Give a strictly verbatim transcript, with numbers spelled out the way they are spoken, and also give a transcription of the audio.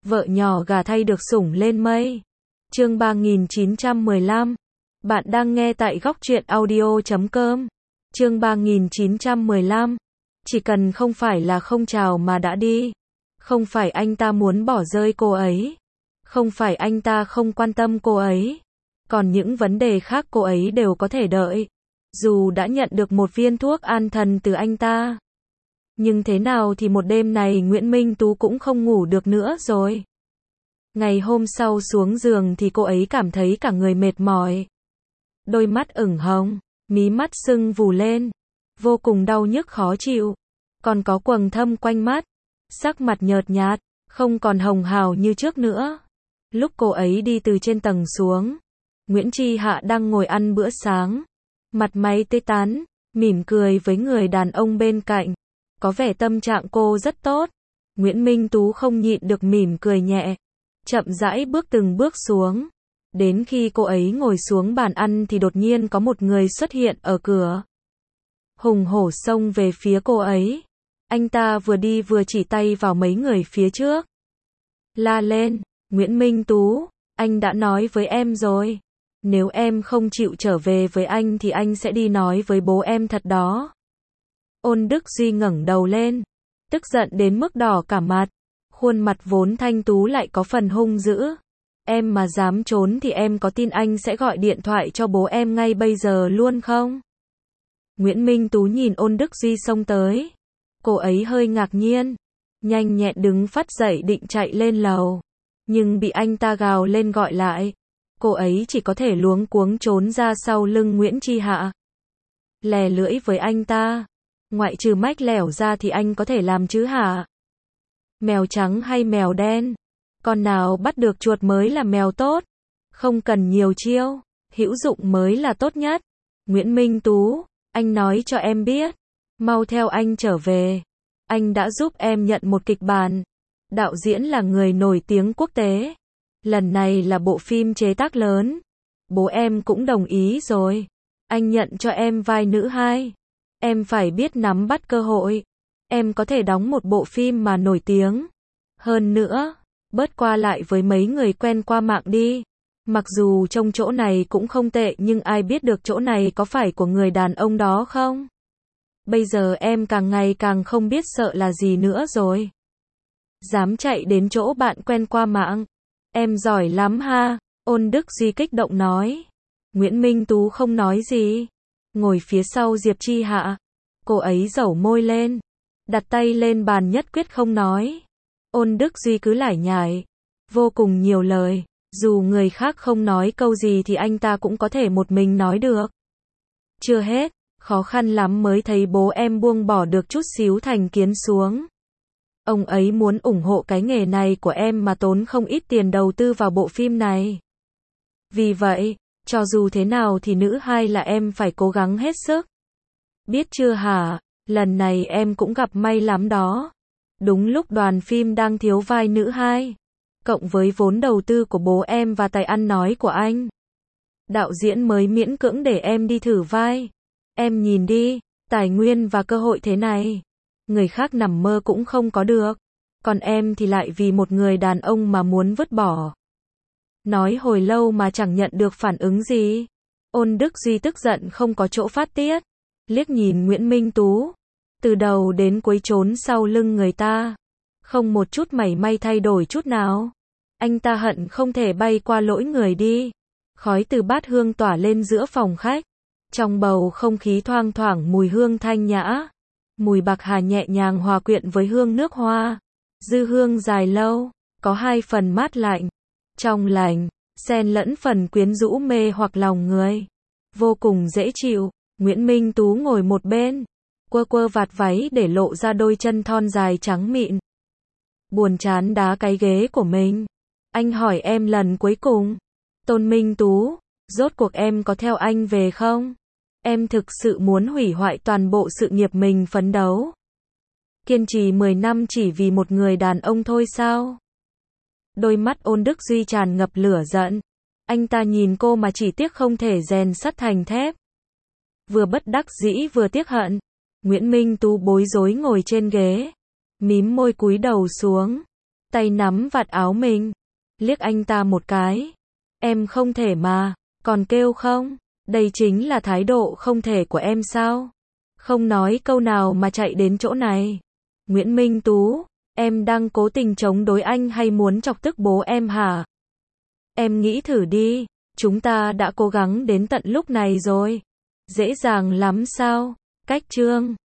Vợ nhỏ gả thay được sủng lên mây. Chương ba nghìn chín trăm mười lăm. Bạn đang nghe tại góc truyện audio chấm com. Chương ba nghìn chín trăm mười lăm. Chỉ cần không phải là không chào mà đã đi. Không phải anh ta muốn bỏ rơi cô ấy. Không phải anh ta không quan tâm cô ấy. Còn những vấn đề khác cô ấy đều có thể đợi. Dù đã nhận được một viên thuốc an thần từ anh ta. Nhưng thế nào thì một đêm này Nguyễn Minh Tú cũng không ngủ được nữa rồi. Ngày hôm sau xuống giường thì cô ấy cảm thấy cả người mệt mỏi. Đôi mắt ửng hồng, mí mắt sưng vù lên. Vô cùng đau nhức khó chịu. Còn có quầng thâm quanh mắt. Sắc mặt nhợt nhạt, không còn hồng hào như trước nữa. Lúc cô ấy đi từ trên tầng xuống, Nguyễn Tri Hạ đang ngồi ăn bữa sáng. Mặt mày tươi tắn, mỉm cười với người đàn ông bên cạnh. Có vẻ tâm trạng cô rất tốt. Nguyễn Minh Tú không nhịn được mỉm cười nhẹ. Chậm rãi bước từng bước xuống. Đến khi cô ấy ngồi xuống bàn ăn thì đột nhiên có một người xuất hiện ở cửa. Hùng hổ xông về phía cô ấy. Anh ta vừa đi vừa chỉ tay vào mấy người phía trước. La lên, Nguyễn Minh Tú, anh đã nói với em rồi. Nếu em không chịu trở về với anh thì anh sẽ đi nói với bố em thật đó. Ôn Đức Duy ngẩng đầu lên, tức giận đến mức đỏ cả mặt. Khuôn mặt vốn thanh tú lại có phần hung dữ. Em mà dám trốn thì em có tin anh sẽ gọi điện thoại cho bố em ngay bây giờ luôn không? Nguyễn Minh Tú nhìn Ôn Đức Duy xông tới. Cô ấy hơi ngạc nhiên, nhanh nhẹn đứng phắt dậy định chạy lên lầu. Nhưng bị anh ta gào lên gọi lại. Cô ấy chỉ có thể luống cuống trốn ra sau lưng Nguyễn Tri Hạ. Lè lưỡi với anh ta. Ngoại trừ mách lẻo ra thì anh có thể làm chứ hả? Mèo trắng hay mèo đen? Con nào bắt được chuột mới là mèo tốt. Không cần nhiều chiêu, hữu dụng mới là tốt nhất. Nguyễn Minh Tú, anh nói cho em biết. Mau theo anh trở về. Anh đã giúp em nhận một kịch bản. Đạo diễn là người nổi tiếng quốc tế. Lần này là bộ phim chế tác lớn. Bố em cũng đồng ý rồi. Anh nhận cho em vai nữ hai. Em phải biết nắm bắt cơ hội. Em có thể đóng một bộ phim mà nổi tiếng. Hơn nữa, bớt qua lại với mấy người quen qua mạng đi. Mặc dù trông chỗ này cũng không tệ nhưng ai biết được chỗ này có phải của người đàn ông đó không? Bây giờ em càng ngày càng không biết sợ là gì nữa rồi. Dám chạy đến chỗ bạn quen qua mạng. Em giỏi lắm ha, Ôn Đức Duy kích động nói. Nguyễn Minh Tú không nói gì. Ngồi phía sau Diệp Tri Hạ. Cô ấy dẩu môi lên. Đặt tay lên bàn nhất quyết không nói. Ôn Đức Duy cứ lải nhải. Vô cùng nhiều lời. Dù người khác không nói câu gì thì anh ta cũng có thể một mình nói được. Chưa hết, khó khăn lắm mới thấy bố em buông bỏ được chút xíu thành kiến xuống. Ông ấy muốn ủng hộ cái nghề này của em mà tốn không ít tiền đầu tư vào bộ phim này. Vì vậy, cho dù thế nào thì nữ hai là em phải cố gắng hết sức. Biết chưa hả, lần này em cũng gặp may lắm đó. Đúng lúc đoàn phim đang thiếu vai nữ hai. Cộng với vốn đầu tư của bố em và tài ăn nói của anh. Đạo diễn mới miễn cưỡng để em đi thử vai. Em nhìn đi, tài nguyên và cơ hội thế này. Người khác nằm mơ cũng không có được. Còn em thì lại vì một người đàn ông mà muốn vứt bỏ. Nói hồi lâu mà chẳng nhận được phản ứng gì. Ôn Đức Duy tức giận không có chỗ phát tiết. Liếc nhìn Nguyễn Minh Tú. Từ đầu đến cuối trốn sau lưng người ta. Không một chút mảy may thay đổi chút nào. Anh ta hận không thể bay qua lỗi người đi. Khói từ bát hương tỏa lên giữa phòng khách. Trong bầu không khí thoang thoảng mùi hương thanh nhã. Mùi bạc hà nhẹ nhàng hòa quyện với hương nước hoa. Dư hương dài lâu, có hai phần mát lạnh, trong lành, xen lẫn phần quyến rũ mê hoặc lòng người. Vô cùng dễ chịu. Nguyễn Minh Tú ngồi một bên, quơ quơ vạt váy để lộ ra đôi chân thon dài trắng mịn. Buồn chán đá cái ghế của mình. Anh hỏi em lần cuối cùng. Tôn Minh Tú, rốt cuộc em có theo anh về không? Em thực sự muốn hủy hoại toàn bộ sự nghiệp mình phấn đấu. Kiên trì mười năm chỉ vì một người đàn ông thôi sao? Đôi mắt Ôn Đức Duy tràn ngập lửa giận. Anh ta nhìn cô mà chỉ tiếc không thể rèn sắt thành thép. Vừa bất đắc dĩ vừa tiếc hận. Nguyễn Minh Tú bối rối ngồi trên ghế. Mím môi cúi đầu xuống. tay nắm vạt áo mình, liếc anh ta một cái. Em không thể mà, còn kêu không? Đây chính là thái độ không thể của em sao? Không nói câu nào mà chạy đến chỗ này. Nguyễn Minh Tú, em đang cố tình chống đối anh hay muốn chọc tức bố em hả? Em nghĩ thử đi, chúng ta đã cố gắng đến tận lúc này rồi. Dễ dàng lắm sao? Cách chương